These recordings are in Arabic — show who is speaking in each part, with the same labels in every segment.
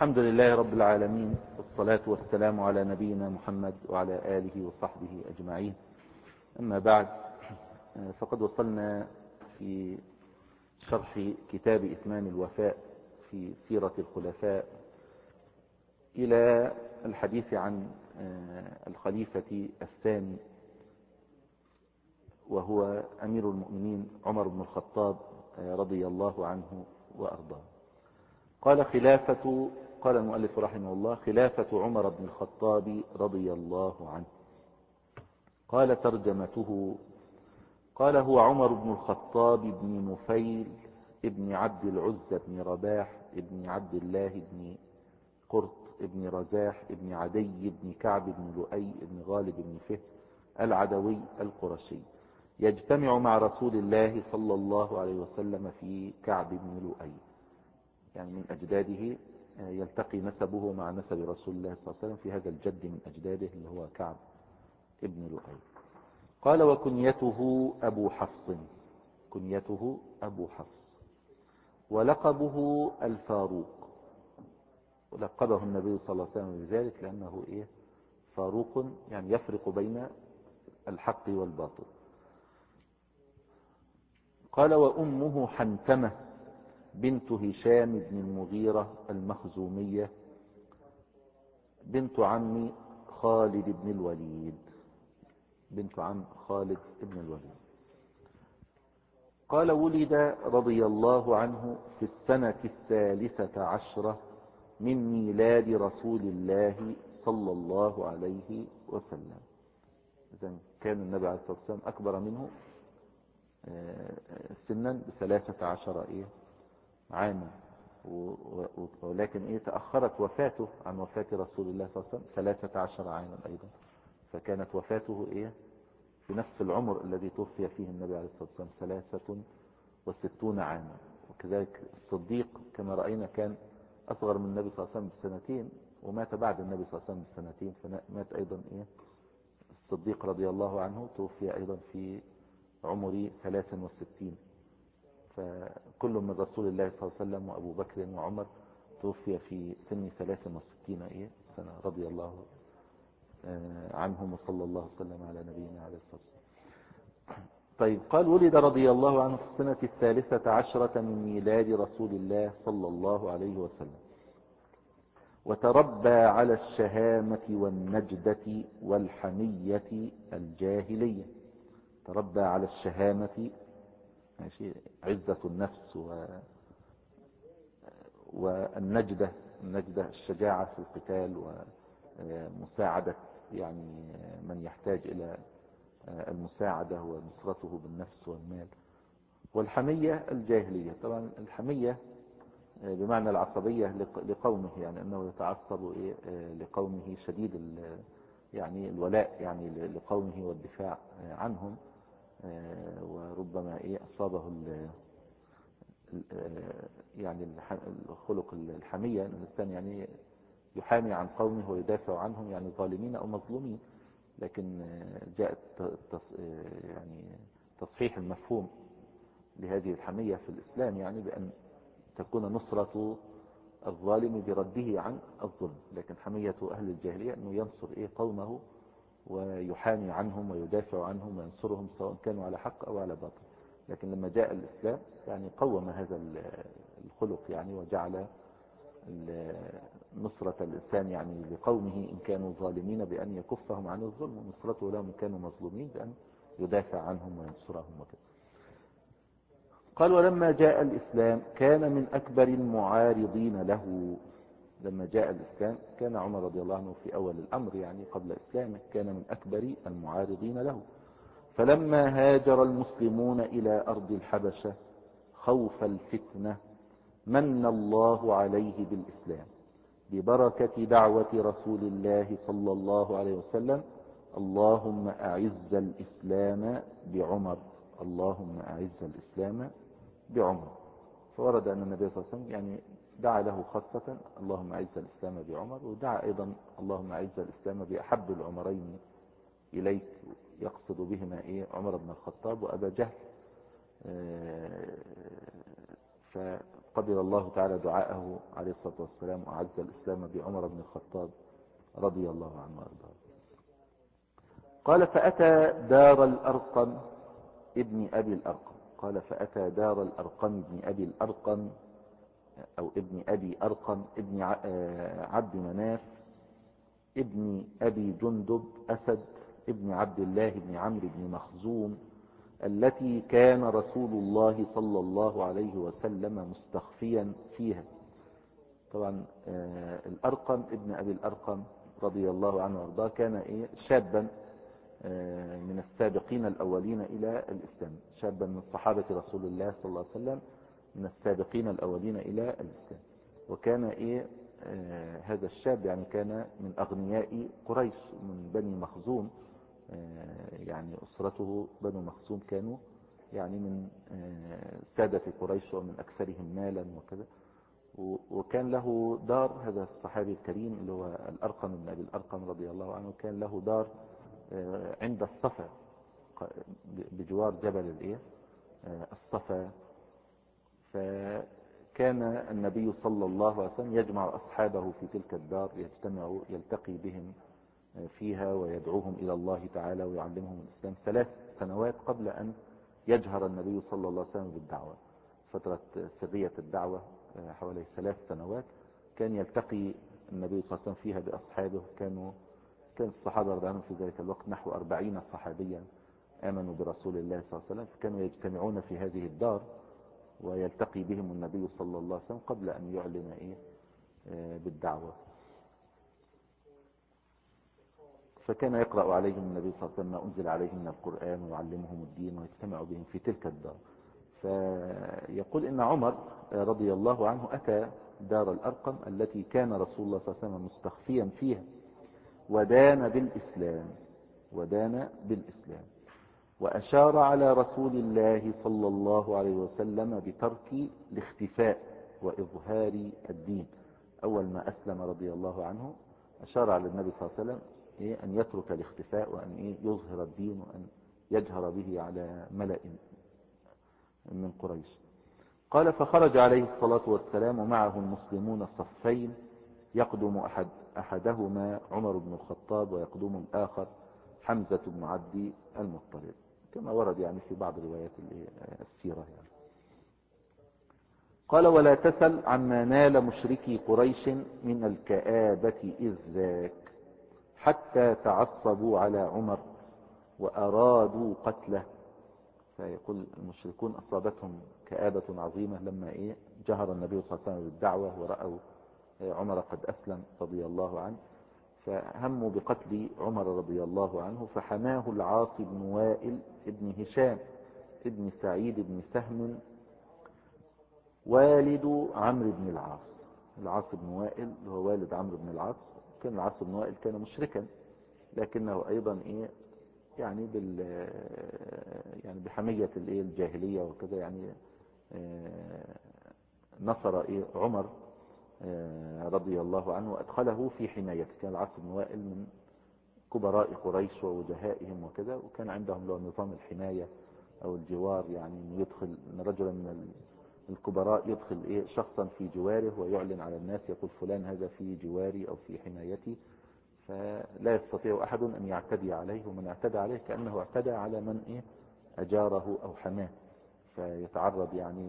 Speaker 1: الحمد لله رب العالمين، والصلاة والسلام على نبينا محمد وعلى آله وصحبه أجمعين. أما بعد، فقد وصلنا في شرح كتاب إتمام الوفاء في سيرة الخلفاء إلى الحديث عن الخليفة الثاني، وهو أمير المؤمنين عمر بن الخطاب رضي الله عنه وأرضاه. قال المؤلف رحمه الله: خلافة عمر بن الخطاب رضي الله عنه. قال ترجمته: قال هو عمر بن الخطاب بن نفيل ابن عبد العزى بن رباح ابن عبد الله بن قرط ابن رزاح ابن عدي بن كعب بن لؤي ابن غالب بن فهر العدوي القرشي، يجتمع مع رسول الله صلى الله عليه وسلم في كعب بن لؤي، يعني من أجداده يلتقي نسبه مع نسب رسول الله صلى الله عليه وسلم في هذا الجد من أجداده اللي هو كعب ابن لؤي. قال وكنيته أبو حفص، كنيته أبو حفص، ولقبه الفاروق، ولقبه النبي صلى الله عليه وسلم بذلك لأنه فاروق، يعني يفرق بين الحق والباطل. قال وأمه حنتمة بنت هشام بن المغيرة المخزومية بنت عم خالد بن الوليد، بنت عم خالد بن الوليد. قال ولد رضي الله عنه في السنة 13 من ميلاد رسول الله صلى الله عليه وسلم. إذن كان النبي عليه الصلاة والسلام أكبر منه سنا ب13 عاما، ولكن تأخرت وفاته عن وفاة رسول الله صلى الله عليه وسلم 13 عاما أيضا، فكانت وفاته في نفس العمر الذي توفي فيه النبي عليه الصلاة والسلام 63 عاما. وكذلك الصديق كما رأينا كان أصغر من النبي صلى الله عليه وسلم بسنتين، ومات بعد النبي صلى الله عليه وسلم بسنتين، فمات أيضا الصديق رضي الله عنه توفي أيضا في عمر 63. فكل من رسول الله صلى الله عليه وسلم وأبو بكر وعمر توفي في سن 63 سنة رضي الله عنهم، وصلى الله وسلم على نبينا عليه الصلاة والسلام. طيب، قال ولد رضي الله عنه في السنة 13 من ميلاد رسول الله صلى الله عليه وسلم، وتربى على الشهامة والنجدة والحمية الجاهلية. تربى على الشهامة، عزة النفس، والنجدة، النجدة الشجاعة في القتال ومساعدة يعني من يحتاج إلى المساعدة ونصرته بالنفس والمال. والحمية الجاهلية، طبعا الحمية بمعنى العصبية لقومه، يعني أنه يتعصب لقومه، شديد يعني الولاء يعني لقومه والدفاع عنهم، وربما أصابه يعني الخلق الحمية، أن الإنسان يعني يحامي عن قومه ويدافع عنهم، يعني ظالمين أو مظلومين. لكن جاء يعني تصحيح المفهوم لهذه الحمية في الإسلام، يعني بأن تكون نصرة الظالم برده عن الظلم. لكن حمية أهل الجاهلية أنه ينصر قومه ويحامي عنهم ويدافع عنهم وينصرهم سواء كانوا على حق أو على باطل. لكن لما جاء الإسلام يعني قوم هذا الخلق، يعني وجعل نصرة الإنسان يعني لقومه إن كانوا ظالمين بأن يكفهم عن الظلم، ونصرته لهم إن كانوا مظلومين بأن يدافع عنهم وينصرهم وكذا. قال ولما جاء الإسلام كان من أكبر المعارضين له. لما جاء الإسلام كان عمر رضي الله عنه في أول الأمر، يعني قبل إسلامه، كان من أكبر المعارضين له. فلما هاجر المسلمون إلى أرض الحبشة خوف الفتنة من الله عليه بالإسلام ببركة دعوة رسول الله صلى الله عليه وسلم: اللهم أعز الإسلام بعمر، اللهم أعز الإسلام بعمر. فورد أن النبي صلى الله عليه وسلم يعني دعا له خاصة اللهم أعز الإسلام بعمر، ودعا أيضا اللهم أعز الإسلام بأحب العمرين إليك، يقصد بهما عمر بن الخطاب وأبا جهل. قبل الله تعالى دعاءه عليه الصلاة والسلام وأعز الإسلام بعمر بن الخطاب رضي الله عنه وارضاه. قال فأتى دار الأرقم ابن أبي الأرقم. قال فأتى دار الأرقم ابن أبي الأرقم أو ابن أبي أرقم ابن عبد مناف ابن أبي جندب أسد ابن عبد الله بن عمرو بن مخزوم التي كان رسول الله صلى الله عليه وسلم مستخفيا فيها. طبعا الأرقم ابن أبي الأرقم رضي الله عنه وارضاه كان شابا من السابقين الأولين إلى الإسلام، شابا من صحابة رسول الله صلى الله عليه وسلم، من السابقين الأولين إلى الإسلام. وكان هذا الشاب يعني كان من أغنياء قريش من بني مخزوم، يعني أسرته بنو مخزوم كانوا يعني من سادة قريش ومن أكثرهم مالا وكذا. وكان له دار، هذا الصحابي الكريم اللي هو الأرقم بن أبي الأرقم رضي الله عنه، كان له دار عند الصفا بجوار جبل الصفا. فكان النبي صلى الله عليه وسلم يجمع أصحابه في تلك الدار، يلتقي بهم فيها ويدعوهم إلى الله تعالى ويعلمهم الإسلام 3 سنوات قبل أن يجهر النبي صلى الله عليه وسلم بالدعوة. فترة سرية الدعوة حوالي 3 سنوات كان يلتقي النبي صلى الله عليه وسلم فيها بأصحابه. كان الصحابة رضي عنهم في ذلك الوقت نحو 40 صحابيا آمنوا برسول الله صلى الله عليه وسلم، فكانوا يجتمعون في هذه الدار ويلتقي بهم النبي صلى الله عليه وسلم قبل أن يعلن بالدعوة. فكان يقرأ عليهم النبي صلى الله عليه وسلم ما أنزل عليهم من القرآن ويعلمهم الدين ويجتمع بهم في تلك الدار. فيقول إن عمر رضي الله عنه أتى دار الأرقم التي كان رسول الله صلى الله عليه وسلم مستخفيا فيها ودان بالإسلام وأشار على رسول الله صلى الله عليه وسلم بترك الاختفاء وإظهار الدين. أول ما أسلم رضي الله عنه أشار على النبي صلى الله عليه وسلم أن يترك الاختفاء وأن يظهر الدين وأن يجهر به على ملأ من قريش. قال فخرج عليه الصلاة والسلام ومعه المسلمون صفين، يقدم أحدهما عمر بن الخطاب ويقدم الآخر حمزة بن عبد المطلب، كما ورد يعني في بعض روايات السيرة يعني. قال ولا تسل عما نال مشركي قريش من الكآبة إذ ذاك حتى تعصبوا على عمر وأرادوا قتله. فيقول المشركون أصابتهم كآبة عظيمة لما جهر النبي صلى الله عليه وسلم بالدعوة ورأوا عمر قد أسلم رضي الله عنه، فهموا بقتل عمر رضي الله عنه. فحماه العاص بن وائل ابن هشام ابن سعيد بن سهم والد عمرو بن العاص. العاص بن وائل هو والد عمرو بن العاص. كان العاص بن وائل كان مشركا، لكنه أيضا يعني يعني بحمية الجاهلية وكذا يعني نصر عمر رضي الله عنه وأدخله في حمايته. كان العاص بن وائل من كبراء قريش ووجهائهم وكذا، وكان عندهم له نظام الحماية أو الجوار، يعني يدخل رجلا من الكبراء يدخل شخصا في جواره ويعلن على الناس يقول فلان هذا في جواري أو في حمايتي، فلا يستطيع أحد أن يعتدي عليه، ومن اعتدى عليه كأنه اعتدى على من أجاره أو حماه، فيتعرض يعني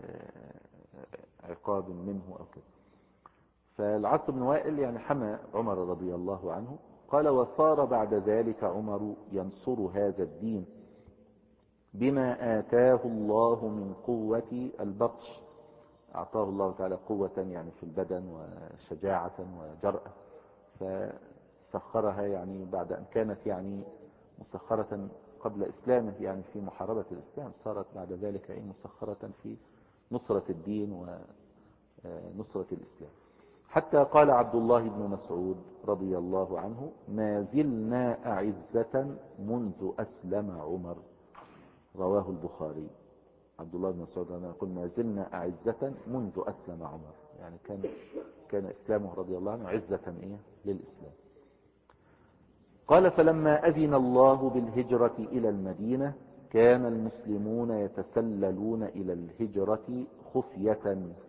Speaker 1: لعقاب منه أو كذا. فالعاص بن وائل يعني حمى عمر رضي الله عنه. قال وصار بعد ذلك عمر ينصر هذا الدين بما آتاه الله من قوة البطش. أعطاه الله تعالى قوة يعني في البدن وشجاعة وجرأة، فسخرها يعني بعد أن كانت يعني مسخرة قبل إسلامه يعني في محاربة الإسلام، صارت بعد ذلك مسخرة في نصرة الدين ونصرة الإسلام. حتى قال عبد الله بن مسعود رضي الله عنه ما زلنا أعزة منذ أسلم عمر. رواه البخاري. عبد الله بن مسعود يقول ما زلنا أعزة منذ أسلم عمر، يعني كان إسلامه رضي الله عنه عزة للإسلام. قال فلما أذن الله بالهجرة إلى المدينة كان المسلمون يتسللون إلى الهجرة خفية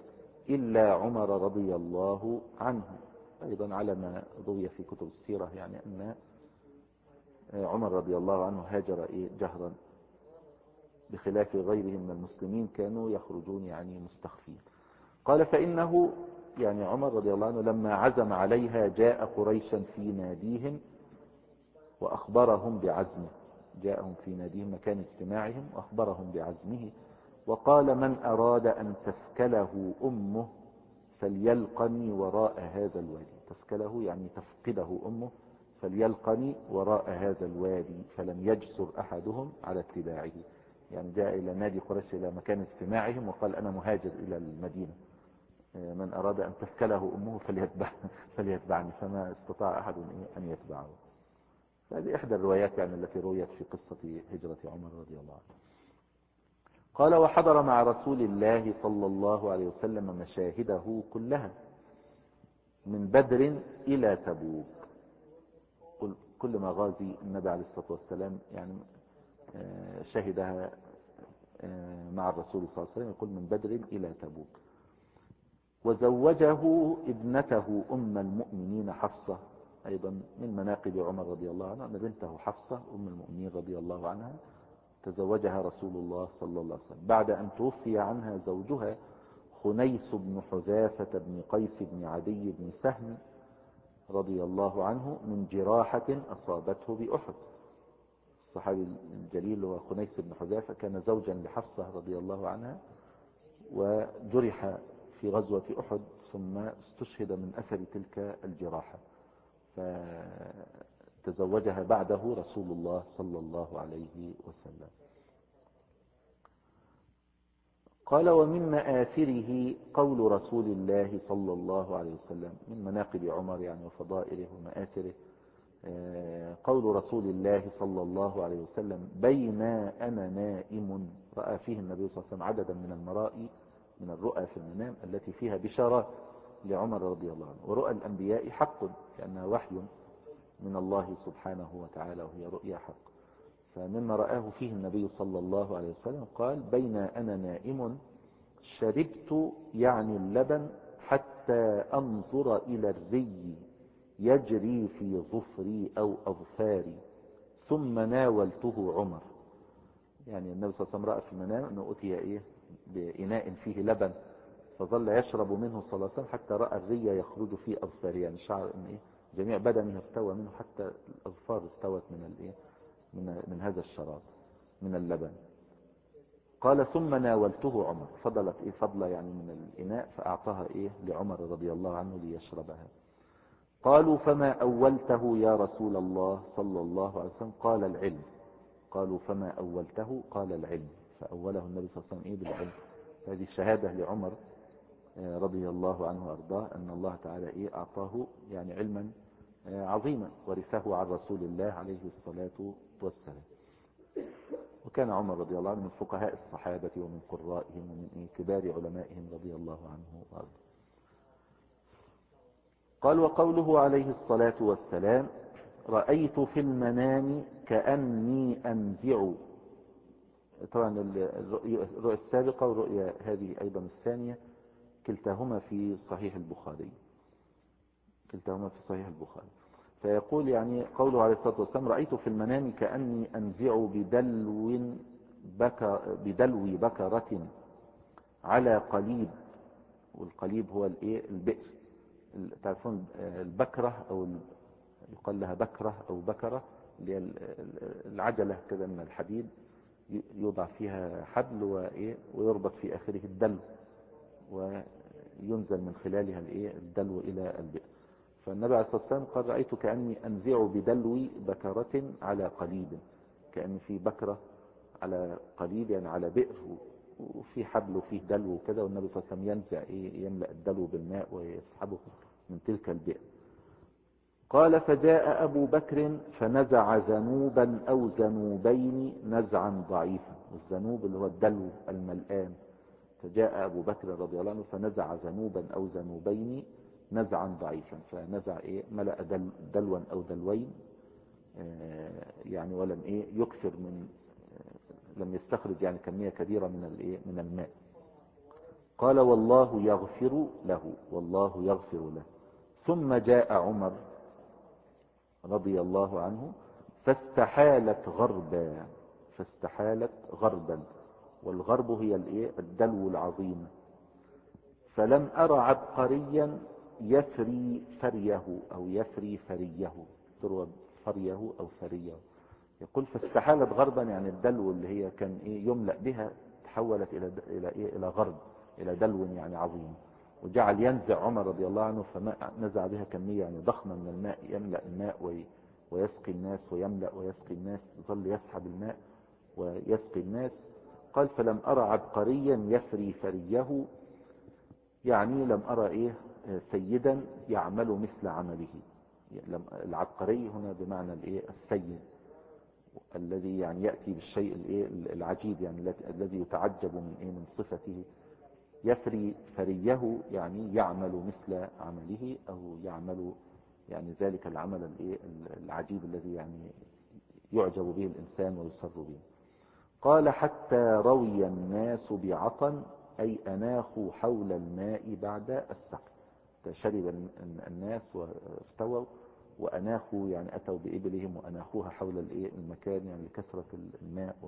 Speaker 1: إلا عمر رضي الله عنه. أيضا على ما روي في كتب السيرة يعني أن عمر رضي الله عنه هاجر جهرا، بخلاف غيرهم من المسلمين كانوا يخرجون يعني مستخفين. قال فإنه يعني عمر رضي الله عنه لما عزم عليها جاء قريشا في ناديهم وأخبرهم بعزمه، جاءهم في ناديهم مكان اجتماعهم وأخبرهم بعزمه، وقال من أراد أن تسكله أمه فليلقني وراء هذا الوادي. تسكله يعني تفقده أمه، فليلقني وراء هذا الوادي. فلم يجسر أحدهم على اتباعه، يعني جاء إلى نادي قريش إلى مكان اجتماعهم وقال أنا مهاجر إلى المدينة، من أراد أن تسكله أمه فليتبعني، فما استطاع أحد أن يتبعه. هذه إحدى الروايات يعني التي رويت في قصة هجرة عمر رضي الله عنه. قال وحضر مع رسول الله صلى الله عليه وسلم مشاهده كلها من بدر إلى تبوك. كل مغازي النبي عليه الصلاة والسلام يعني شهدها مع الرسول صلى الله عليه وسلم، يقول من بدر إلى تبوك. وزوجه ابنته أم المؤمنين حفصة. أيضا من مناقب عمر رضي الله عنه أن بنته حفصة أم المؤمنين رضي الله عنها تزوجها رسول الله صلى الله عليه وسلم بعد أن توفي عنها زوجها خنيس بن حذافة بن قيس بن عدي بن سهم رضي الله عنه من جراحة أصابته بأحد. الصحابي الجليل هو خنيس بن حذافة، كان زوجا لحفصة رضي الله عنها، وجرح في غزوة أحد ثم استشهد من أثر تلك الجراحة، فتزوجها بعده رسول الله صلى الله عليه وسلم. قال ومن مآثره قول رسول الله صلى الله عليه وسلم، من مناقب عمر يعني وفضائله ومآثره قول رسول الله صلى الله عليه وسلم بين أنا نائم. رأى فيه النبي صلى الله عليه وسلم عددا من المرائي من الرؤى في المنام التي فيها بشارات لعمر رضي الله عنه. ورؤى الأنبياء حق لأنها وحي من الله سبحانه وتعالى وهي رؤيا حق. فمما رآه فيه النبي صلى الله عليه وسلم قال بين أنا نائم شربت يعني اللبن حتى أنظر إلى الري يجري في ظفري أو أظفاري ثم ناولته عمر. يعني النبي صلى الله عليه وسلم رأى في المنام أنه أتي بإناء فيه لبن فظل يشرب منه صلى الله عليه وسلم حتى رأى الري يخرج في أظفاره، يعني شعر أن جميع بدنه استوى منه حتى الأظفار استوت من هذا الشراب من اللبن. قال ثم ناولته عمر، فضلت فضلة يعني من الإناء فأعطاها لعمر رضي الله عنه ليشربها. قالوا فما أولته يا رسول الله صلى الله عليه وسلم؟ قال العلم. قالوا فما أولته؟ قال العلم. فأوله النبي صلى الله عليه وسلم بالعلم. هذه شهادة لعمر رضي الله عنه وأرضاه أن الله تعالى أعطاه يعني علما عظيما ورثه عن رسول الله عليه الصلاة والسلام. وكان عمر رضي الله عنه من فقهاء الصحابة ومن قرائهم ومن كبار علمائهم رضي الله عنه وأرضاه. قال وقوله عليه الصلاة والسلام رأيت في المنام كأني أنزع. طبعا الرؤية السابقة والرؤية هذه أيضا الثانية كلتاهما في صحيح البخاري، كلتاهما في صحيح البخاري. فيقول يعني قوله عليه الصلاة والسلام رأيت في المنام كأني أنزع بدلو بكرة على قليب. والقليب هو البئر. تعرفون البكرة أو يقال لها بكرة أو بكرة اللي هي العجلة كذا من الحديد يوضع فيها حبل ويربط في آخره الدلو وينزل من خلالها الدلو إلى البئر. فالنبي عليه الصلاة والسلام قال رأيت كأني أنزع بدلو بكرة على قليب، كأن في بكرة على قليب يعني على بئر وفي حبل وفيه دلو وكذا، والنبي صلى الله عليه وسلم ينزع يملأ الدلو بالماء ويسحبه من تلك البئر. قال فجاء أبو بكر فنزع ذنوبا أو ذنوبين نزعا ضعيفا. والذنوب اللي هو الدلو الملآن. فجاء أبو بكر رضي الله عنه فنزع ذنوبا أو ذنوبين نزعا ضعيفا. فنزع ملأ دلوا أو دلوين يعني ولم يكثر من لم يستخرج يعني كمية كبيرة من الماء. قال والله يغفر له، والله يغفر له. ثم جاء عمر رضي الله عنه فاستحالت غربا، فاستحالت غربا، والغرب هي الدلو العظيم. فلم أر عبقريا يفري فريه أو يفري فريه، تروى فريه أو فريه. يقول فاستحالت غربا، يعني الدلو اللي هي كان يملأ بها تحولت إلى غرب، إلى دلو يعني عظيم. وجعل ينزع عمر رضي الله عنه، فنزع بها كمية يعني ضخمة من الماء، يملأ الماء ويسقي الناس، ويملأ ويسقي الناس، ظل يسحب الماء ويسقي الناس. قال فلم أرى عبقريا يفري فريه، يعني لم أرى سيدا يعمل مثل عمله. العبقري هنا بمعنى السيد الذي يعني يأتي بالشيء العجيب، يعني الذي يتعجب من صفته. يفري فريه يعني يعمل مثل عمله، أو يعمل يعني ذلك العمل العجيب الذي يعني يعجب به الإنسان ويسر به. قال حتى روي الناس بعطن، أي أناخوا حول الماء بعد السقي. شرب الناس وافتووا وأناخوا، يعني أتوا بإبلهم وأناخوها حول المكان، يعني لكثرة الماء.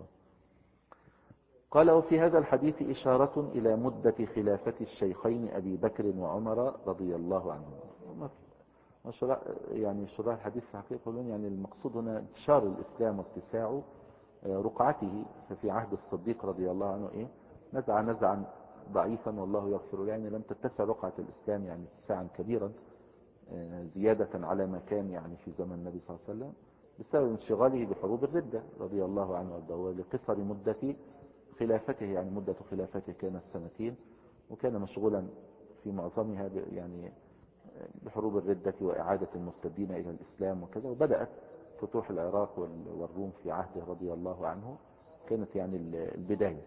Speaker 1: قال وفي هذا الحديث إشارة إلى مدة خلافة الشيخين أبي بكر وعمر رضي الله عنهم. يعني شراح الحديث في حقيقة يقولون يعني المقصود هنا انتشار الإسلام واتساع رقعته. ففي عهد الصديق رضي الله عنه نزع نزعا ضعيفا والله يغفر له، يعني لم تتسع رقعة الإسلام يعني اتساعا كبيرا زيادة على ما كان يعني في زمن النبي صلى الله عليه وسلم، بسبب انشغاله بحروب الردة رضي الله عنه وارضاه، ولقصر مدة خلافته. يعني مدة خلافته كانت 2 سنين، وكان مشغولا في معظمها يعني بحروب الردة وإعادة المرتدين إلى الإسلام وكذا. وبدأت فتوح العراق والروم في عهده رضي الله عنه، كانت يعني البداية.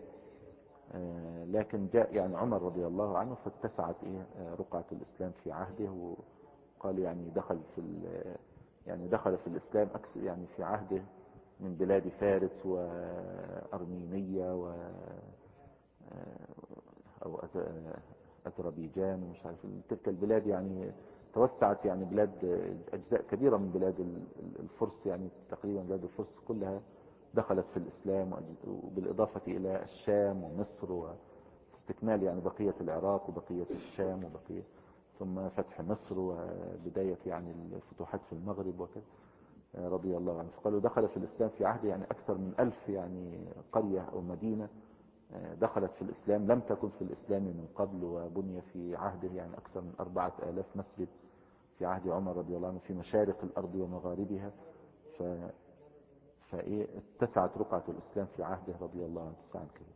Speaker 1: لكن جاء يعني عمر رضي الله عنه فاتسعت رقعة الإسلام في عهده، وقال يعني دخل في الإسلام أكثر يعني في عهده من بلاد فارس وأرمينية أو أذربيجان ومش عارف تلك البلاد، يعني توسعت يعني بلاد أجزاء كبيرة من بلاد الفرس، يعني تقريبا بلاد الفرس كلها دخلت في الإسلام، وبالإضافة إلى الشام ومصر، واستكمال يعني بقية العراق وبقية الشام وبقية، ثم فتح مصر وبداية يعني الفتوحات في المغرب وكذا رضي الله عنه. فقالوا دخل في الإسلام في عهده يعني أكثر من 1000 يعني قرية أو مدينة دخلت في الإسلام، لم تكن في الإسلام من قبل، وبني في عهده يعني أكثر من 4000 مسجد في عهد عمر رضي الله عنه في مشارق الأرض ومغاربها. اتسعت رقعة الإسلام في عهده رضي الله عنه اتساعا كبيرا.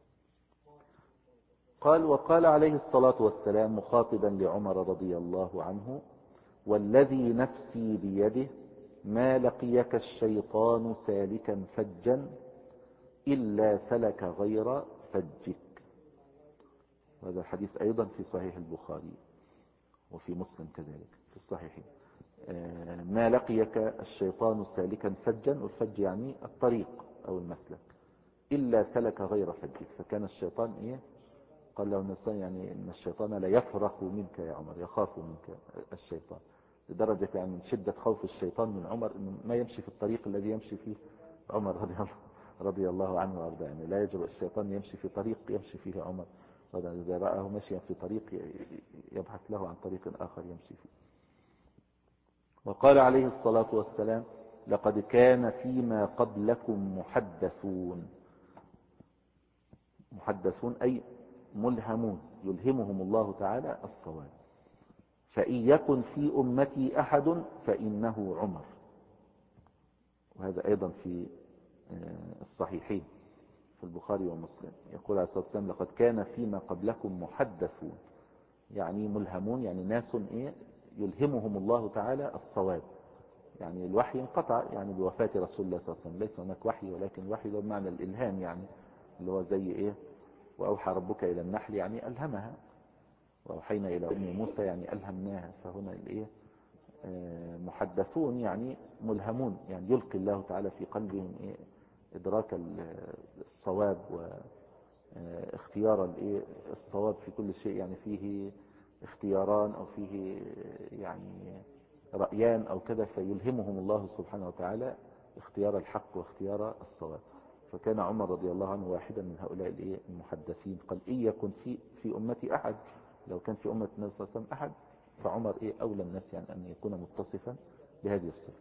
Speaker 1: قال وقال عليه الصلاة والسلام مخاطبا لعمر رضي الله عنه: والذي نفسي بيده ما لقيك الشيطان سالكا فجا إلا سلك غير فجك. وهذا الحديث أيضا في صحيح البخاري وفي مسلم كذلك في الصحيحين. ما لقيك الشيطان سالكا فجا، والفج يعني الطريق أو المسلك، إلا سلك غير فجك. فكان الشيطان قال له النسان يعني إن الشيطان لا يفرق منك يا عمر، يخاف منك الشيطان، لدرجة يعني من شدة خوف الشيطان من عمر إنه ما يمشي في الطريق الذي يمشي فيه عمر رضي الله عنه وارضاه. يعني لا يجرؤ الشيطان يمشي في طريق يمشي فيه عمر، إذا رآه ماشيا في طريق يبحث له عن طريق آخر يمشي فيه. وقال عليه الصلاة والسلام: لقد كان فيما قبلكم محدثون أي ملهمون، يلهمهم الله تعالى الصواب. فإن يكن في أمتي أحد فإنه عمر. وهذا أيضا في الصحيحين في البخاري ومسلم. يقول عليه الصلاة والسلام: لقد كان فيما قبلكم محدثون، يعني ملهمون، يعني ناس يلهمهم الله تعالى الصواب. يعني الوحي انقطع يعني بوفاة رسول الله صلى الله عليه وسلم، ليس هناك وحي، ولكن الوحي له بمعنى الإلهام، يعني اللي هو زي وأوحى ربك إلى النحل يعني ألهمها، وأوحينا إلى أم موسى يعني ألهمناها. فهنا محدثون يعني ملهمون، يعني يلقي الله تعالى في قلبهم إدراك الصواب اختيار الصواب في كل شيء، يعني فيه اختياران أو فيه يعني رأيان أو كذا، فيلهمهم الله سبحانه وتعالى اختيار الحق واختيار الصواب. فكان عمر رضي الله عنه واحدا من هؤلاء المحدثين. قال إن يكن في أمتي أحد، لو كان في أمة النبي صلى الله عليه وسلم أحد فعمر أولى الناس يعني أن يكون متصفا بهذه الصفة.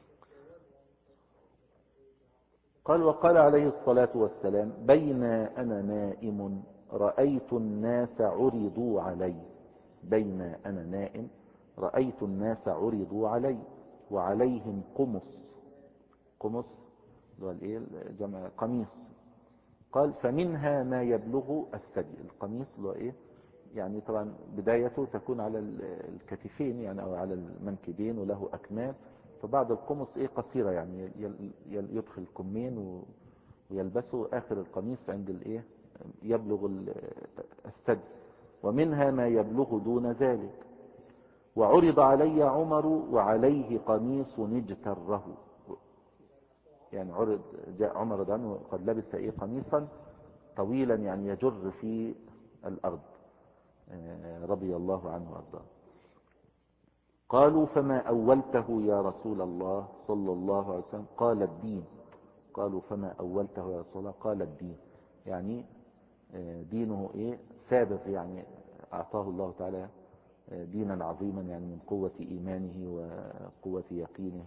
Speaker 1: قال وقال عليه الصلاة والسلام بين أنا نائم رأيت الناس عرضوا علي، بين أنا نائم رأيت الناس عرضوا علي وعليهم قمص، قمص جمع قميص. قال فمنها ما يبلغ الثدي، القميص يعني طبعا بدايته تكون على الكتفين يعني او على المنكبين وله اكمام، فبعد القمص قصيرة يعني يدخل الكمين ويلبسه اخر القميص عند يبلغ الثدي. ومنها ما يبلغ دون ذلك. وعرض علي عمر وعليه قميص اجتره، يعني جاء عمر رضي الله عنه قد لبس قميصا طويلا يعني يجر في الارض رضي الله عنه وارضاه. قالوا فما اولته يا رسول الله صلى الله عليه وسلم؟ قال الدين. قالوا فما اولته يا رسول الله؟ قال الدين، يعني دينه ثابت، يعني اعطاه الله تعالى دينا عظيما يعني من قوة ايمانه وقوة يقينه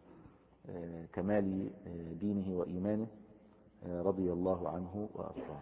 Speaker 1: وكمال دينه وايمانه رضي الله عنه وارضاه.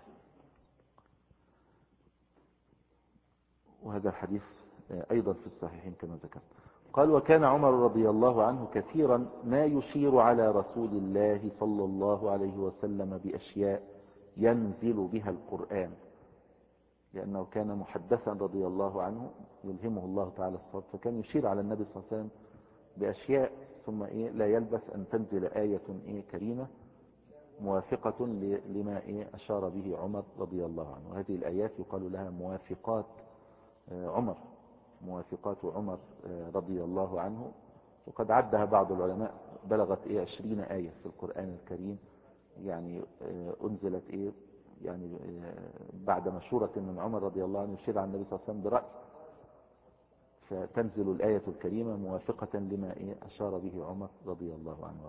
Speaker 1: وهذا الحديث ايضا في الصحيحين كما ذكرت. قال وكان عمر رضي الله عنه كثيرا ما يشير على رسول الله صلى الله عليه وسلم باشياء ينزل بها القرآن، لانه كان محدثا رضي الله عنه يلهمه الله تعالى الصواب، فكان يشير على النبي صلى الله عليه وسلم باشياء ثم لا يلبس ان تنزل آية كريمة موافقة لما اشار به عمر رضي الله عنه. وهذه الايات يقال لها موافقات عمر، موافقات عمر رضي الله عنه، وقد عدها بعض العلماء بلغت 20 آية في القرآن الكريم، يعني أنزلت يعني بعد مشورة من عمر رضي الله عنه يشير عن النبي صلى الله عليه وسلم برأي، فتنزل الآية الكريمة موافقة لما أشار به عمر رضي الله عنه.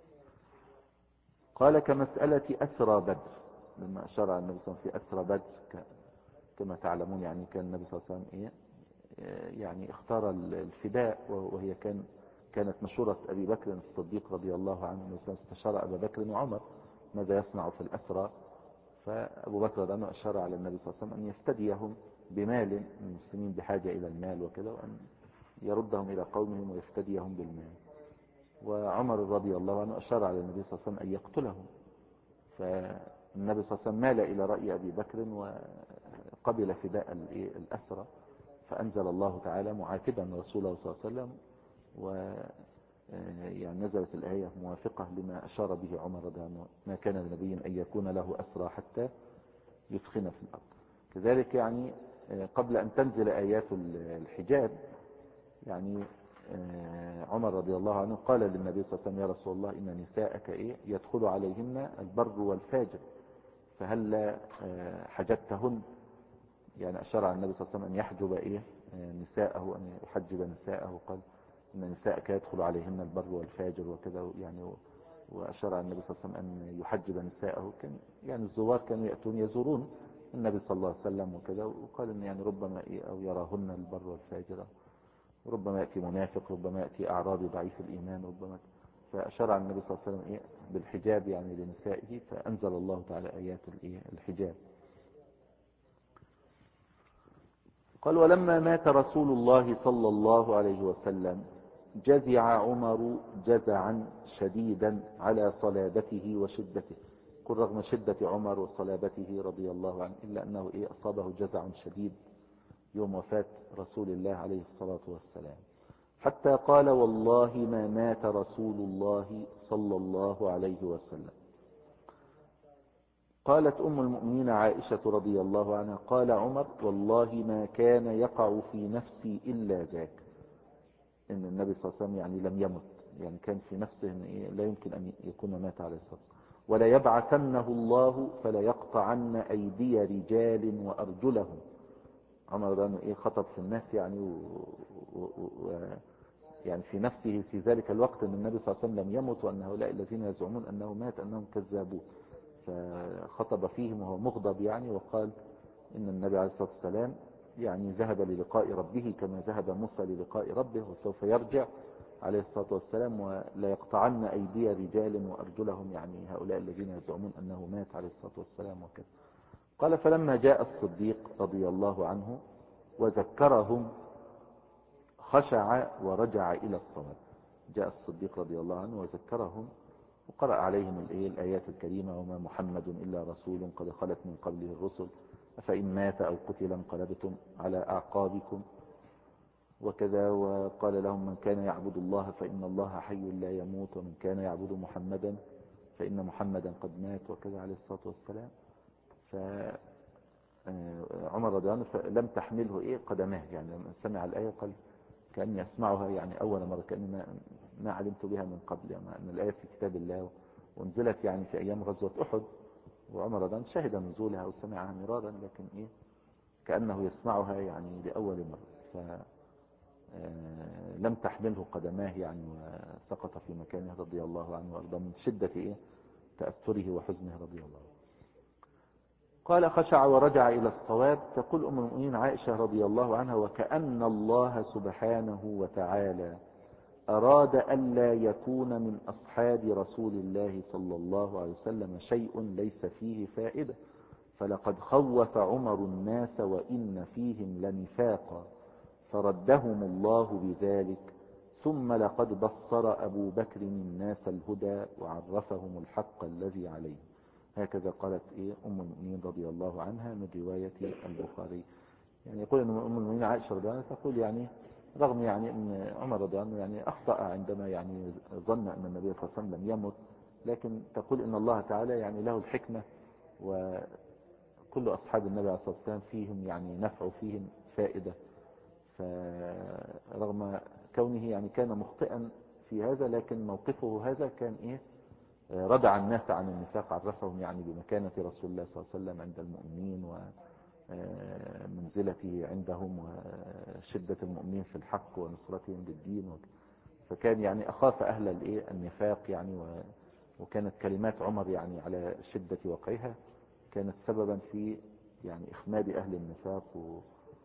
Speaker 1: قال كمسألة أسرى بدر، لما أشار عن النبي صلى الله عليه وسلم في أسرى بدر كما تعلمون، يعني كان النبي صلى الله عليه وسلم يعني اختار الفداء، وهي كانت مشورة أبي بكر الصديق رضي الله عنه، استشار أبا بكر وعمر ماذا يصنع في الأسرى، فأبو بكر رضي الله أشار على النبي صلى الله عليه وسلم أن يفتديهم بمال، المسلمين بحاجة إلى المال وكذا، وأن يردهم إلى قومهم ويفتديهم بالمال. وعمر رضي الله عنه أشار على النبي صلى الله عليه وسلم أن يقتلهم، فالنبي صلى الله عليه وسلم مال إلى رأي أبي بكر وقبل فداء الأسرى، فأنزل الله تعالى معاتبا رسوله صلى الله عليه وسلم، يعني نزلت الآية موافقة لما أشار به عمر رضي الله عنه: ما كان لنبي أن يكون له أسرى حتى يثخن في الأرض. كذلك يعني قبل أن تنزل آيات الحجاب، يعني عمر رضي الله عنه قال للنبي صلى الله عليه وسلم: يا رسول الله إن نساءك يدخل عليهن البر والفاجر، فهل حجبتهن؟ يعني أشار على النبي صلى الله عليه وسلم أن يحجب نساءه، أن يحجب نساءه. قال إن نساءك يدخل عليهن البر والفاجر وكذا، يعني وأشار على النبي صلى الله عليه وسلم أن يحجب نساءه. كان يعني الزوار كانوا يأتون يزورون النبي صلى الله عليه وسلم وكذا، وقال إن يعني ربما أو يراهن البر والفاجر، ربما يأتي منافق، ربما يأتي أعرابي ضعيف الإيمان، ربما. فأشار على النبي صلى الله عليه وسلم بالحجاب يعني لنسائه، فأنزل الله تعالى آيات الحجاب. قال ولما مات رسول الله صلى الله عليه وسلم جزع عمر جزعا شديدا على صلابته وشدته. كل رغم شدة عمر وصلابته رضي الله عنه إلا أنه أصابه جزع شديد يوم وفاة رسول الله عليه الصلاة والسلام، حتى قال: والله ما مات رسول الله صلى الله عليه وسلم. قالت أم المؤمنين عائشة رضي الله عنها: قال عمر: والله ما كان يقع في نفسي إلا ذاك. إن النبي صلى الله عليه وسلم يعني لم يمت، يعني كان في نفسه إن لا يمكن أن يكون مات عليه الصلاة والسلام. ولا يبعثنه الله فلا يقطعن أيدي رجال وأرجلهم. عمر رضي الله عنه خطب في الناس يعني يعني في نفسه في ذلك الوقت أن النبي صلى الله عليه وسلم لم يمت، وأن هؤلاء الذين يزعمون أنه مات أنهم كذابون. فخطب فيهم وهو مغضب يعني، وقال إن النبي عليه الصلاة والسلام يعني ذهب للقاء ربه كما ذهب موسى للقاء ربه، وسوف يرجع عليه الصلاة والسلام، ولا يقطعن أيدي رجال وأرجلهم، يعني هؤلاء الذين يزعمون أنه مات عليه الصلاة والسلام وكذا. قال فلما جاء الصديق رضي الله عنه وذكرهم خشع ورجع إلى الصواب. جاء الصديق رضي الله عنه وذكرهم وقرأ عليهم الآيات الكريمة: وما محمد إلا رسول قد خلت من قبله الرسل أفإن مات أو قتل انقلبتم على أعقابكم وكذا. وقال لهم: من كان يعبد الله فإن الله حي لا يموت، ومن كان يعبد محمدا فإن محمدا قد مات، وكذا عليه الصلاة والسلام. فعمر رضي الله عنه لم تحمله قدماه، يعني لما سمع الآية قال كأني أسمعها يعني أول مرة، كأني ما علمت بها من قبل، يعني أن الآية في كتاب الله وانزلت يعني في أيام غزوة أحد، وعمر رضي الله عنه شهد نزولها وسمعها مرارا، لكن كأنه يسمعها يعني لأول مرة. لم تحمله قدماه يعني، وسقط في مكانه رضي الله عنه وارضاه من شدة تأثره وحزنه رضي الله عنه. قال خشع ورجع إلى الصواب. تقول أم المؤمنين عائشة رضي الله عنها: وكأن الله سبحانه وتعالى أراد ألا يكون من أصحاب رسول الله صلى الله عليه وسلم شيء ليس فيه فائدة، فلقد خوف عمر الناس وإن فيهم لنفاقا فردهم الله بذلك، ثم لقد بصر أبو بكر الناس الهدى وعرفهم الحق الذي عليه. هكذا قالت أم المؤمنين رضي الله عنها من رواية البخاري. يعني يقول أن أم المؤمنين عائشة رضي الله عنها تقول يعني رغم يعني أن عمر رضي الله عنه يعني أخطأ عندما يعني ظن أن النبي صلى الله عليه وسلم لم يمت، لكن تقول أن الله تعالى يعني له الحكمة، وكل أصحاب النبي عليه الصلاة والسلام فيهم يعني نفع فيهم فائدة. فرغم كونه يعني كان مخطئا في هذا، لكن موقفه هذا كان ردع الناس عن النفاق، عرفهم يعني بمكانة رسول الله صلى الله عليه وسلم عند المؤمنين ومنزلته عندهم وشدة المؤمنين في الحق ونصرتهم للدين. فكان يعني أخاف أهل النفاق يعني، وكانت كلمات عمر يعني على شدة وقعها كانت سببا في يعني إخماد أهل النفاق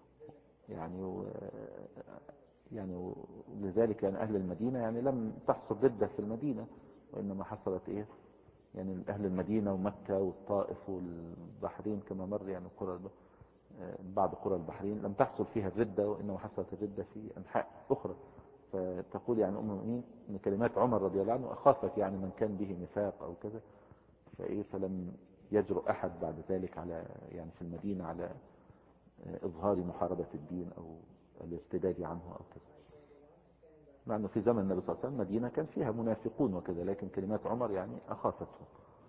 Speaker 1: يعني لذلك يعني أهل المدينة يعني لم تحصل ردة في المدينة، وإنما حصلت يعني أهل المدينة ومكة والطائف والبحرين كما مر يعني بعض قرى البحرين لم تحصل فيها الردة، وإنما حصلت الردة في أنحاء أخرى. فتقول يعني أم المؤمنين من كلمات عمر رضي الله عنه أخافت يعني من كان به نفاق أو كذا، فلم يجرؤ أحد بعد ذلك على يعني في المدينة على إظهار محاربة الدين أو الارتداد عنه أو كذا، مع أنه في زمن النبي صلى الله عليه وسلم المدينة كان فيها منافقون وكذا، لكن كلمات عمر يعني أخافتهم.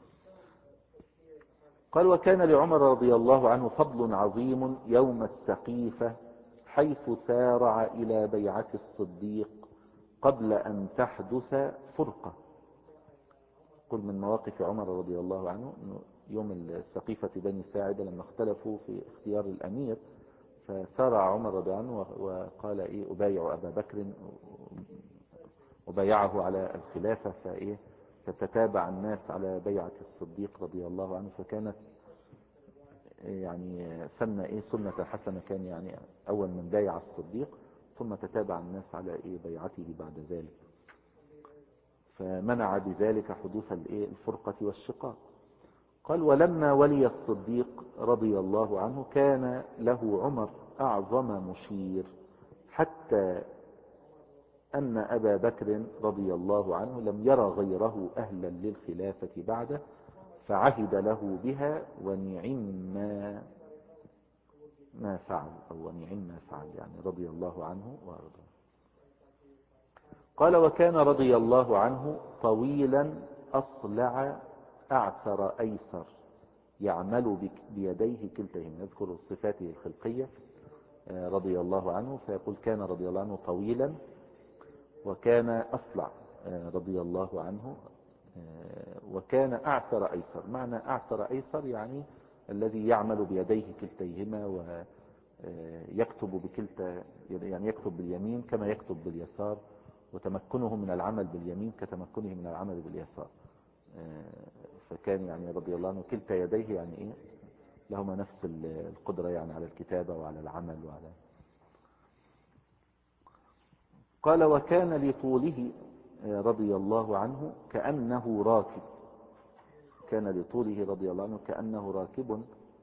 Speaker 1: قال وكان لعمر رضي الله عنه فضل عظيم يوم السقيفة، حيث سارع إلى بيعة الصديق قبل أن تحدث فرقة. قل من مواقف عمر رضي الله عنه أنه يوم السقيفة بني ساعدة لما اختلفوا في اختيار الأمير، فسارع عمر رضي الله عنه وقال أبايع أبا بكر، وبايعه على الخلافة، فتتابع الناس على بيعة الصديق رضي الله عنه. فكانت يعني سنة حسنة، كان يعني أول من بايع الصديق ثم تتابع الناس على بيعته بعد ذلك، فمنع بذلك حدوث الفرقة والشقاق. قال ولما ولي الصديق رضي الله عنه كان له عمر أعظم مشير، حتى أن أبا بكر رضي الله عنه لم يرى غيره أهلا للخلافة بعده، فعهد له بها ونعم ما فعل، أو ونعم ما فعل يعني رضي الله عنه وارضاه. قال وكان رضي الله عنه طويلا أصلع أعثر أيسر، يعمل بيديه كلتهما. يذكر صفاته الخلقية رضي الله عنه، فيقول كان رضي الله عنه طويلا، وكان أصلع رضي الله عنه، وكان أعسر أيسر. معنى أعسر أيسر يعني الذي يعمل بيديه كلتيهما ويكتب بكلتا، يعني يكتب باليمين كما يكتب باليسار، وتمكنه من العمل باليمين كتمكنه من العمل باليسار. فكان يعني رضي الله عنه كلتا يديه يعني إيه لهما نفس القدرة يعني على الكتابة وعلى العمل وعلى. قال وكان لطوله رضي الله عنه كأنه راكب. كان لطوله رضي الله عنه كأنه راكب،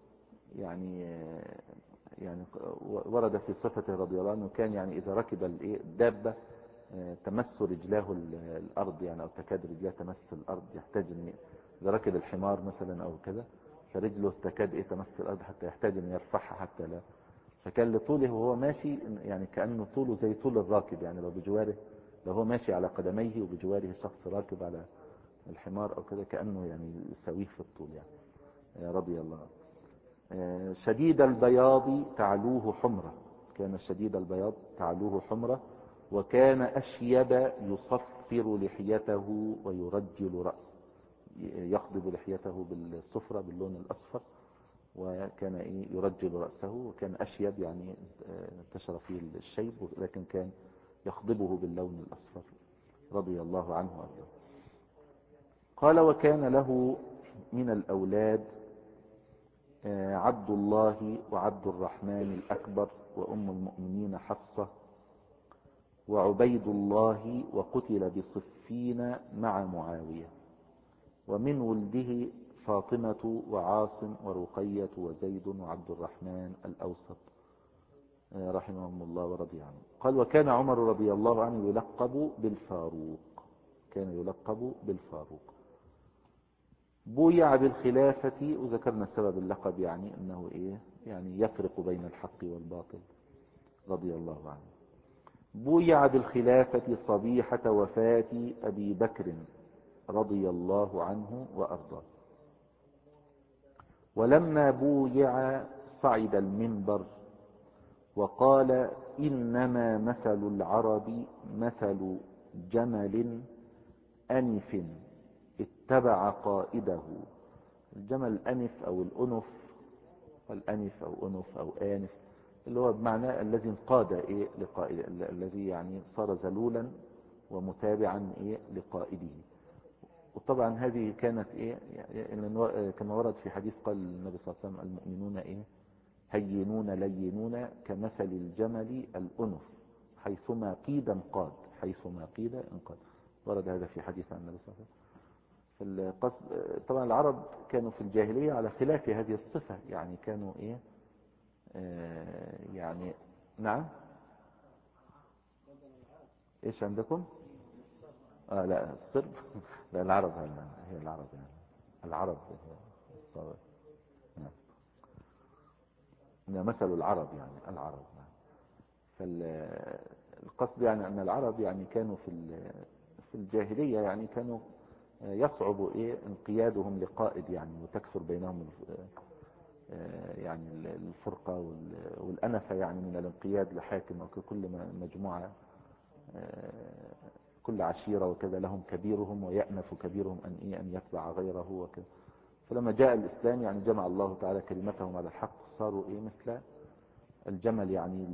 Speaker 1: يعني ورد في صفته رضي الله عنه كان يعني إذا ركب الدابة تمس رجلاه الأرض، يعني أو تكاد رجلاه تمس الأرض، يحتاج أن إذا ركب الحمار مثلا أو كذا فرجله تكاد تمس الأرض حتى يحتاج أن يرفعها حتى لا. فكان لطوله وهو ماشي يعني كأنه طوله زي طول الراكب، يعني لو هو ماشي على قدميه وبجواره شخص راكب على الحمار أو كذا كأنه يعني يساويه في الطول يعني رضي الله عنه. شديد البياض تعلوه حمرة. كان شديد البياض تعلوه حمرة، وكان أشيب يصفر لحيته ويرجل رأسه. يخضب لحيته بالصفرة باللون الأصفر، وكان يرجل رأسه، وكان أشيب يعني انتشر فيه الشيب، لكن كان يخضبه باللون الأصفر رضي الله عنه وارضاه. قال وكان له من الأولاد عبد الله وعبد الرحمن الأكبر وأم المؤمنين حفصة وعبيد الله، وقتل بصفين مع معاوية. ومن ولده فاطمة وعاصم ورقية وزيد وعبد الرحمن الأوسط رحمهم الله ورضي عنه. قال وكان عمر رضي الله عنه يلقب بالفاروق. كان يلقب بالفاروق. بويع بالخلافة، وذكرنا سبب اللقب يعني أنه يعني يفرق بين الحق والباطل رضي الله عنه. بويع بالخلافة صبيحة وفاة أبي بكر رضي الله عنه وأرضاه. ولما بويع صعد المنبر وقال إنما مثل العرب مثل جمل أنف اتبع قائده. الجمل أنف أو الأنف، الأنف أو أنف أو آنف، اللي هو بمعنى الذي انقاد لقائده، الذي يعني صار ذلولا ومتابعا لقائده. وطبعا هذه كانت كما ورد في حديث قال النبي صلى الله عليه وسلم المؤمنون هينون لينون كمثل الجمل الأنف حيثما قيد انقاد. حيثما قيد انقاد، ورد هذا في حديث عن النبي صلى الله عليه وسلم. طبعا العرب كانوا في الجاهلية على خلاف هذه الصفة، يعني كانوا يعني نعم. ايش عندكم؟ لا الصرب لا العرب هي العرب يعني العرب نعم. مثل العرب يعني العرب نعم. فالقصد يعني ان العرب يعني كانوا في الجاهلية يعني كانوا يصعب انقيادهم لقائد يعني، وتكثر بينهم يعني الفرقة والأنفة يعني من الانقياد لحاكم، وكل مجموعة كل عشيرة وكذا لهم كبيرهم ويأنف كبيرهم أن يتبع غيره وكذا. فلما جاء الإسلام يعني جمع الله تعالى كلمتهم على الحق، صاروا مثل الجمل يعني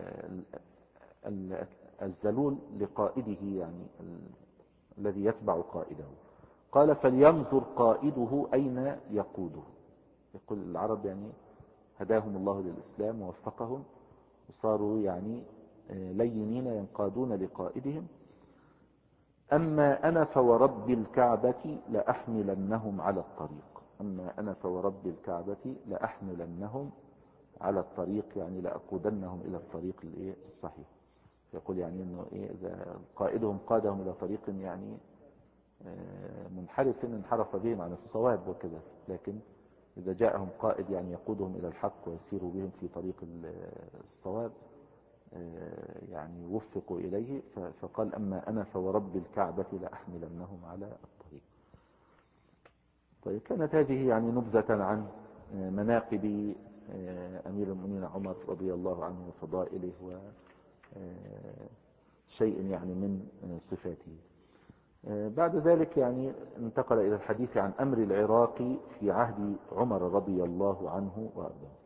Speaker 1: الذلول لقائده يعني الذي يتبع قائده. قال فلينظر قائده أين يقوده. يقول العرب يعني هداهم الله للإسلام ووفقهم وصاروا يعني لينين ينقادون لقائدهم. أما أنا فورب الكعبة لأحملنهم على الطريق. أما أنا فورب الكعبة لأحملنهم على الطريق، يعني لأقودنهم إلى الطريق الصحيح. يقول يعني أنه إذا قائدهم قادهم إلى طريق يعني منحرف انحرف بهم عن الصواب وكذا، لكن إذا جاءهم قائد يعني يقودهم إلى الحق ويسير بهم في طريق الصواب يعني وفقوا إليه. فقال أما أنا فورب الكعبة لأحملنهم على الطريق. طيب كانت هذه يعني نبذة عن مناقب أمير المؤمنين عمر رضي الله عنه وفضائله وشيء يعني من صفاته. بعد ذلك يعني انتقل إلى الحديث عن أمر العراق في عهد عمر رضي الله عنه وأرضاه.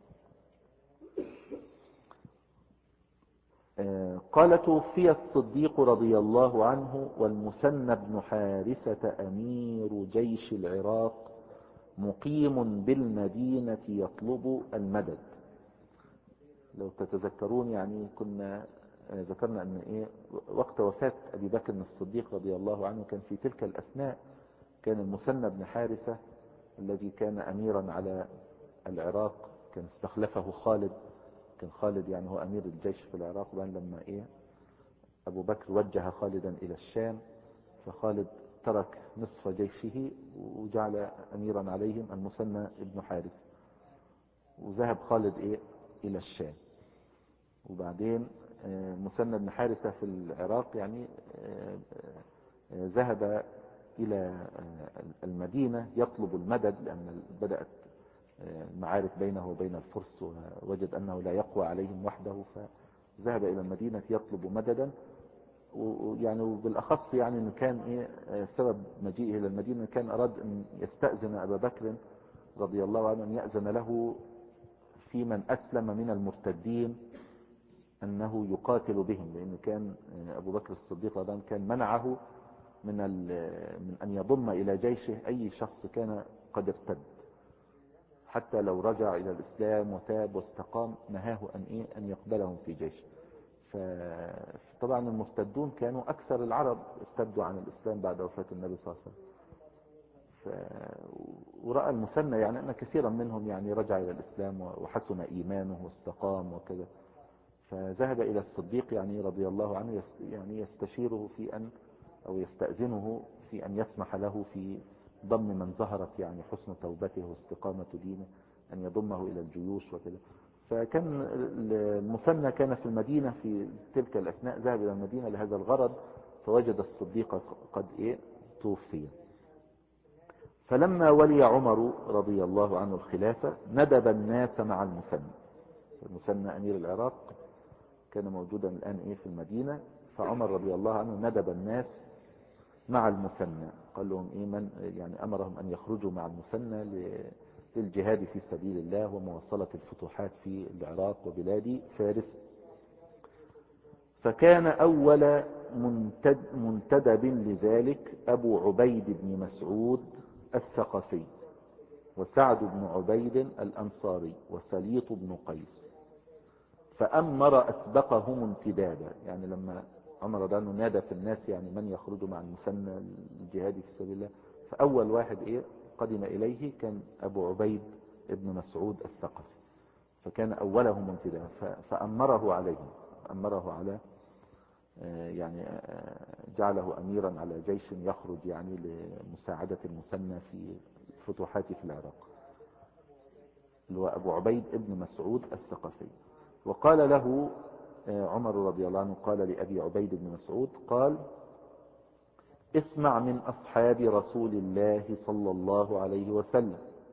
Speaker 1: قال توفي الصديق رضي الله عنه والمثنى بن حارثة أمير جيش العراق مقيم بالمدينة يطلب المدد. لو تتذكرون يعني كنا ذكرنا أن وقت وفاة أبي بكر الصديق رضي الله عنه كان في تلك الأثناء كان المثنى بن حارثة الذي كان أميرا على العراق، كان استخلفه خالد، كان خالد يعني هو أمير الجيش في العراق. وبعدين لما أبو بكر وجه خالدا إلى الشام، فخالد ترك نصف جيشه وجعل أميرا عليهم المثنى بن حارث، وذهب خالد إلى الشام. وبعدين مثنى بن حارثة في العراق يعني ذهب إلى المدينة يطلب المدد، لأن بدأت المعارك بينه وبين الفرس ووجد أنه لا يقوى عليهم وحده، فذهب إلى المدينة يطلب مددا. ويعني وبالأخص يعني أنه كان سبب مجيئه إلى المدينة كان أراد أن يستأذن أبا بكر رضي الله عنه أن يأذن له في من أسلم من المرتدين أنه يقاتل بهم، لأنه كان أبو بكر الصديق رضي الله عنه كان منعه من أن يضم إلى جيشه أي شخص كان قد ارتد، حتى لو رجع إلى الإسلام وتاب واستقام نهاه أن يقبلهم في جيشه. فطبعا المرتدون كانوا أكثر العرب ارتدوا عن الإسلام بعد وفاة النبي صلى الله عليه وسلم. ورأى المثنى يعني أن كثيرا منهم يعني رجع إلى الإسلام وحسن إيمانه واستقام وكذا، فذهب إلى الصديق يعني رضي الله عنه يعني يستشيره في أن أو يستأذنه في أن يسمح له في ضم من ظهرت يعني حسن توبته واستقامة دينه، أن يضمه إلى الجيوش وكذا. فكان المثنى كان في المدينة في تلك الأثناء، ذهب إلى المدينة لهذا الغرض، فوجد الصديق قد توفي. فلما ولي عمر رضي الله عنه الخلافة ندب الناس مع المثنى أمير العراق كان موجودا الآن في المدينة، فعمر رضي الله عنه ندب الناس مع المثنى، قال لهم من يعني أمرهم أن يخرجوا مع المثنى للجهاد في سبيل الله ومواصلة الفتوحات في العراق وبلاد فارس. فكان أول منتدب لذلك أبو عبيد بن مسعود الثقفي، وسعد بن عبيد الأنصاري، وسليط بن قيس، فأمر أسبقهم انتدابا. يعني لما عمر رضي الله عنه نادى في الناس يعني من يخرج مع المثنى الجهاد في سبيل الله، فأول واحد قدم إليه كان أبو عبيد بن مسعود الثقفي، فكان أولهم انتدابا، فأمره عليهم، أمره على يعني جعله أميرا على جيش يخرج يعني لمساعدة المثنى في الفتوحات في العراق، اللي هو أبو عبيد بن مسعود الثقفي. وقال له عمر رضي الله عنه قال لأبي عبيد بن مسعود قال اسمع من أصحاب رسول الله صلى الله عليه وسلم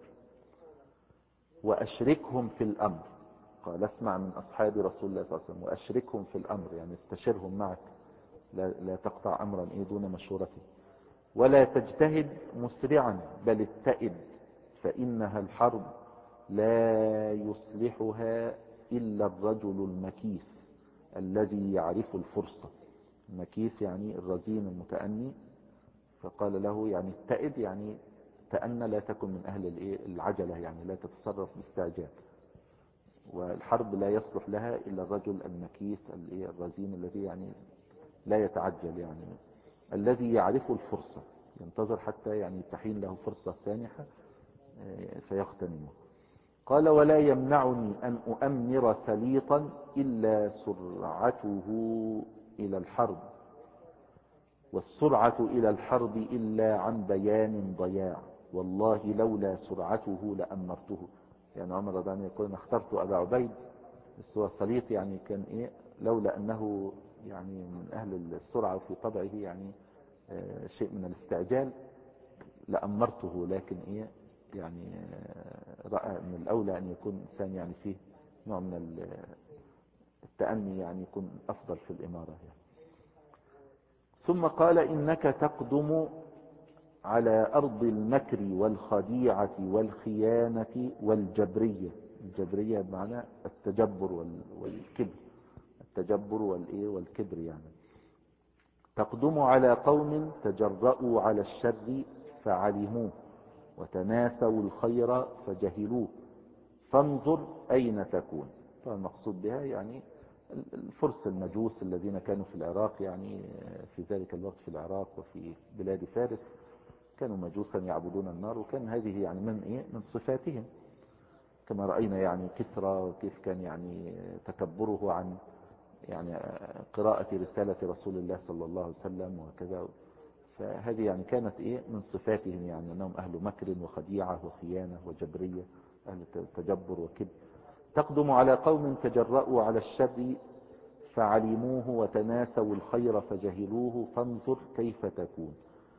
Speaker 1: وأشركهم في الأمر. قال اسمع من أصحاب رسول الله صلى الله عليه وسلم وأشركهم في الأمر، يعني استشرهم معك، لا تقطع أمرا دون مشورته. ولا تجتهد مسرعا بل اتئد، فإنها الحرب لا يصلحها إلا الرجل المكيس الذي يعرف الفرصة. المكيس يعني الرزين المتأني، فقال له يعني اتئد يعني تأنى، لا تكن من أهل العجلة، يعني لا تتصرف باستعجال. والحرب لا يصلح لها إلا الرجل المكيس الرزين الذي يعني لا يتعجل، يعني الذي يعرف الفرصة، ينتظر حتى يعني تحين له فرصة سانحة فيغتنمه. قال ولا يمنعني أن أؤمر سليطا إلا سرعته إلى الحرب، والسرعة إلى الحرب إلا عن بيان ضياع، والله لولا سرعته لأمرته. يعني عمر رضي الله عنه يقول أنا اخترت أبا عبيد، بس هو سليط يعني كان لولا أنه يعني من أهل السرعة في طبعه يعني شيء من الاستعجال لأمرته، لكن يعني رأى من الأولى أن يكون إنسان يعني فيه نوع من التأني، يعني يكون أفضل في الإمارة يعني. ثم قال إنك تقدم على أرض المكر والخديعة والخيانة والجبرية. الجبرية بمعنى التجبر والكبر، التجبر والكبر يعني. تقدم على قوم تجرؤوا على الشر فعلموه، وتناسوا الخير فجهلوه، فانظر أين تكون. طبعا المقصود بها يعني الفرس المجوس الذين كانوا في العراق، يعني في ذلك الوقت في العراق وفي بلاد فارس، كانوا مجوسا يعبدون النار، وكان هذه يعني من صفاتهم، كما رأينا يعني كسرى كيف كان يعني تكبره عن يعني قراءة رسالة رسول الله صلى الله عليه وسلم وكذا. فهذه يعني كانت من صفاتهم، يعني أنهم أهل مكر وخديعة وخيانة وجبرية، أهل تجبر وكبر. تقدم على قوم تجرؤوا على الشر فعلموه، وتناسوا الخير فجهلوه، فانظر كيف تكون.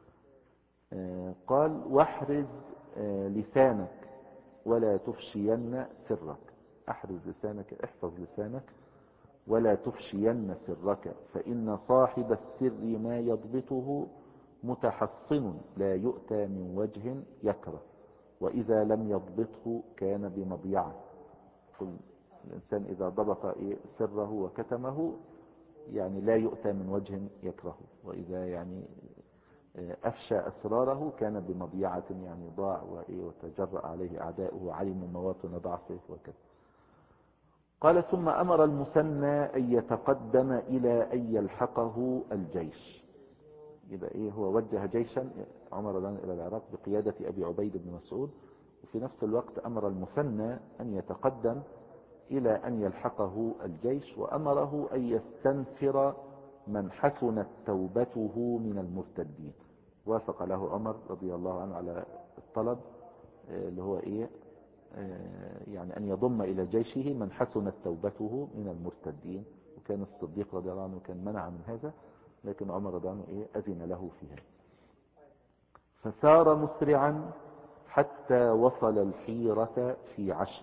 Speaker 1: قال واحرز لسانك ولا تفشين سرك. احرز لسانك، احفظ لسانك، ولا تفشين سرك، فإن صاحب السر ما يضبطه متحصن لا يؤتى من وجه يكره، وإذا لم يضبطه كان بمضيعة. الإنسان إذا ضبط سره وكتمه يعني لا يؤتى من وجه يكرهه، وإذا يعني أفشى أسراره كان بمضيعة، يعني ضاع وتجرأ عليه أعداؤه وعلموا مواطن ضعفه وكذا. قال ثم أمر المثنى أن يتقدم إلى أن يلحقه الجيش. يبقى هو وجه جيشا عمر إلى العراق بقيادة أبي عبيد بن مسعود، وفي نفس الوقت أمر المثنى أن يتقدم إلى أن يلحقه الجيش، وأمره أن يستنفر من حسنت توبته من المرتدين. وافق له عمر رضي الله عنه على الطلب اللي هو يعني أن يضم إلى جيشه من حسنت توبته من المرتدين. وكان الصديق رضي الله عنه كان منع من هذا، لكن عمر رضي الله عنه أذن له في هذا. فسار مسرعا حتى وصل الحيرة في 10.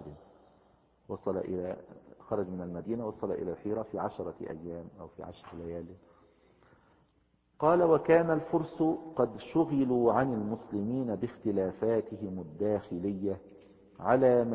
Speaker 1: خرج من المدينة وصل إلى الحيرة في 10 أيام أو في 10 ليال. قال وكان الفرس قد شغلوا عن المسلمين باختلافاتهم الداخلية على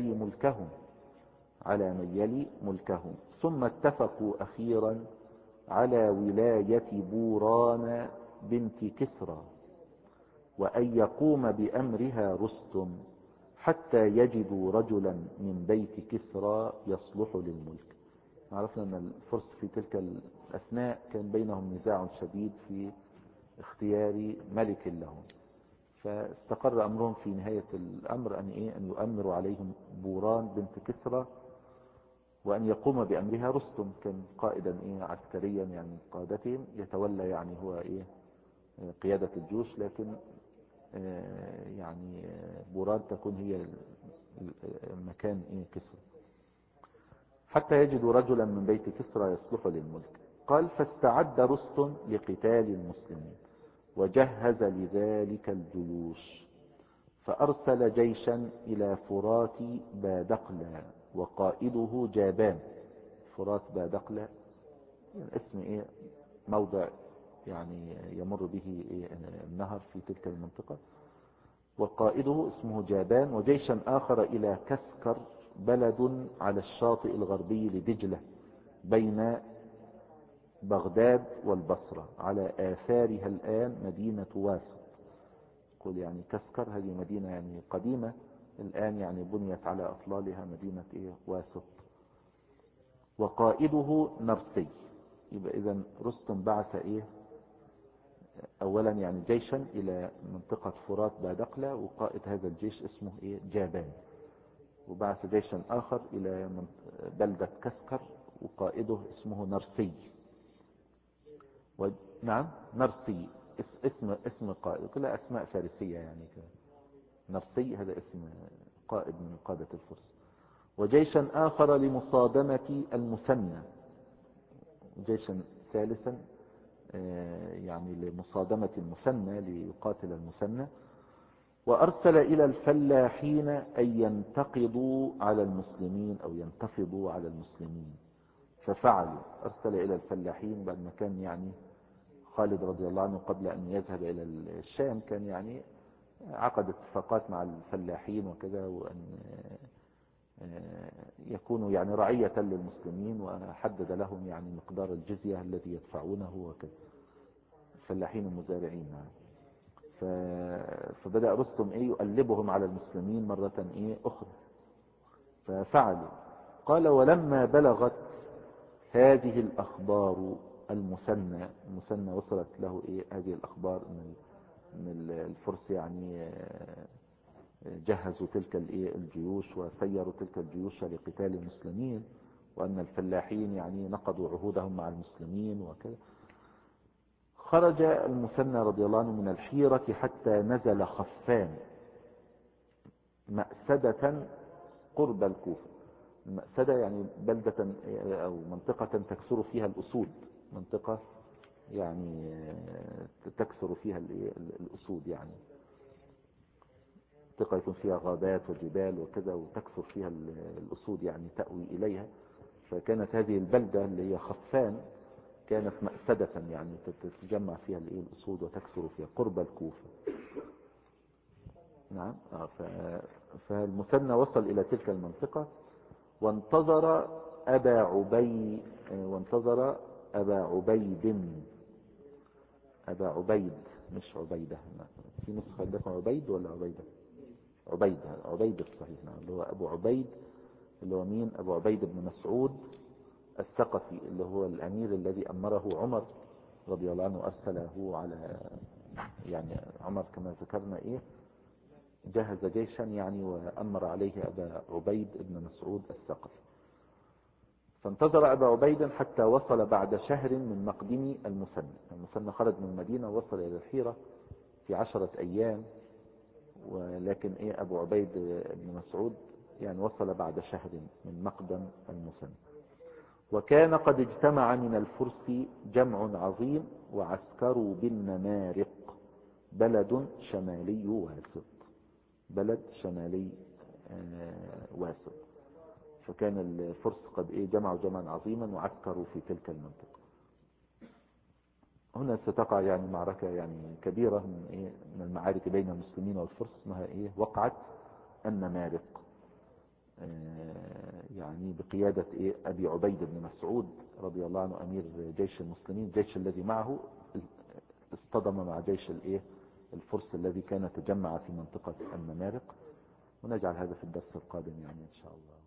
Speaker 1: من يلي ملكهم، ثم اتفقوا أخيرا على ولاية بوران بنت كسرى، وأن يقوم بأمرها رستم حتى يجدوا رجلا من بيت كسرى يصلح للملك. عرفنا أن الفرس في تلك الأثناء كان بينهم نزاع شديد في اختيار ملك لهم، فاستقر أمرهم في نهاية الأمر أن يؤمروا عليهم بوران بنت كسرى، وأن يقوم بأمرها رستم، كان قائدا عسكريا يعني من قادتهم، يتولى يعني هو قيادة الجيوش، لكن يعني بوران تكون هي مكان كسرى، حتى يجدوا رجلا من بيت كسرى يصلح للملك. قال فاستعد رستم لقتال المسلمين وجهز لذلك الجيوش، فأرسل جيشا إلى فرات بادقلة وقائده جابان. فرات بادقلة اسم موضع يعني يمر به النهر في تلك المنطقة، وقائده اسمه جابان. وجيشا آخر إلى كسكر، بلد على الشاطئ الغربي لدجلة بين بغداد والبصرة، على آثارها الآن مدينة واسط. يقول يعني كسكر هذه مدينة يعني قديمة، الآن يعني بنيت على أطلالها مدينة واسط. وقائده نرسي. يبقى إذن رستم بعث أولا يعني جيشا إلى منطقة فرات بادقلة، وقائد هذا الجيش اسمه جابان. وبعث جيشا آخر إلى بلدة كسكر، وقائده اسمه نرسي. نعم نرسي اسم قائد، كلها أسماء فارسية يعني نرسي هذا اسم قائد من قادة الفرس. وجيشا آخر لمصادمة المثنى، جيشا ثالثا يعني لمصادمة المثنى ليقاتل المثنى. وأرسل إلى الفلاحين أن ينتقضوا على المسلمين أو ينتفضوا على المسلمين، ففعلوا. أرسل إلى الفلاحين بعد ما كان يعني خالد رضي الله عنه قبل أن يذهب إلى الشام كان يعني عقد اتفاقات مع الفلاحين وكذا، وأن يكونوا يعني رعية للمسلمين، وحدد لهم يعني مقدار الجزية الذي يدفعونه وكذا، الفلاحين المزارعين. فبدأ رستم يقلبهم على المسلمين مرة أخرى، ففعلوا. قال: ولما بلغت هذه الأخبار المثنى وصلت له هذه الأخبار من الفرس يعني جهزوا تلك الجيوش وسيروا تلك الجيوش لقتال المسلمين، وأن الفلاحين يعني نقضوا عهودهم مع المسلمين وكذا. خرج المثنى رضي الله عنه من الحيرة حتى نزل خفان مأسدة قرب الكوفة. المأسدة يعني بلدة أو منطقة تكثر فيها الأسود، منطقة يعني تكثر فيها الأسود، يعني منطقة يكون فيها غابات وجبال وكذا، وتكثر فيها الأسود يعني تأوي إليها. فكانت هذه البلدة اللي هي خفان كانت مأسدة يعني تتجمع فيها الأسود وتكثر فيها قرب الكوفة. نعم. فالمثنى وصل إلى تلك المنطقة وانتظر أبا عبيد مش عبيدة. في نسخة عندكم عبيد ولا عبيدة؟ عبيد الصحيح. نعم. اللي هو أبو عبيد، اللي هو مين؟ أبو عبيد بن مسعود الثقفي، اللي هو الأمير الذي أمره عمر رضي الله عنه، أرسله على يعني عمر كما ذكرنا جهز جيشا يعني وأمر عليه أبا عبيد بن مسعود الثقفي. فانتظر أبا عبيد حتى وصل بعد شهر من مقدم المثنى خرج من المدينة ووصل إلى الحيرة في 10 أيام، ولكن أبو عبيد بن مسعود يعني وصل بعد شهر من مقدم المثنى. وكان قد اجتمع من الفرس جمع عظيم وعسكروا بالنمارق، بلد شمالي واسط. فكان الفرس قد جمعوا جمعا عظيما وعسكروا في تلك المنطقة. هنا ستقع يعني معركة يعني كبيرة من المعارك بين المسلمين والفرس، اسمها وقعة النمارق، يعني بقيادة أبي عبيد بن مسعود رضي الله عنه أمير جيش المسلمين. الجيش الذي معه اصطدم مع جيش الفرس الذي كان تجمع في منطقة النمارق. ونجعل هذا في الدرس القادم يعني إن شاء الله.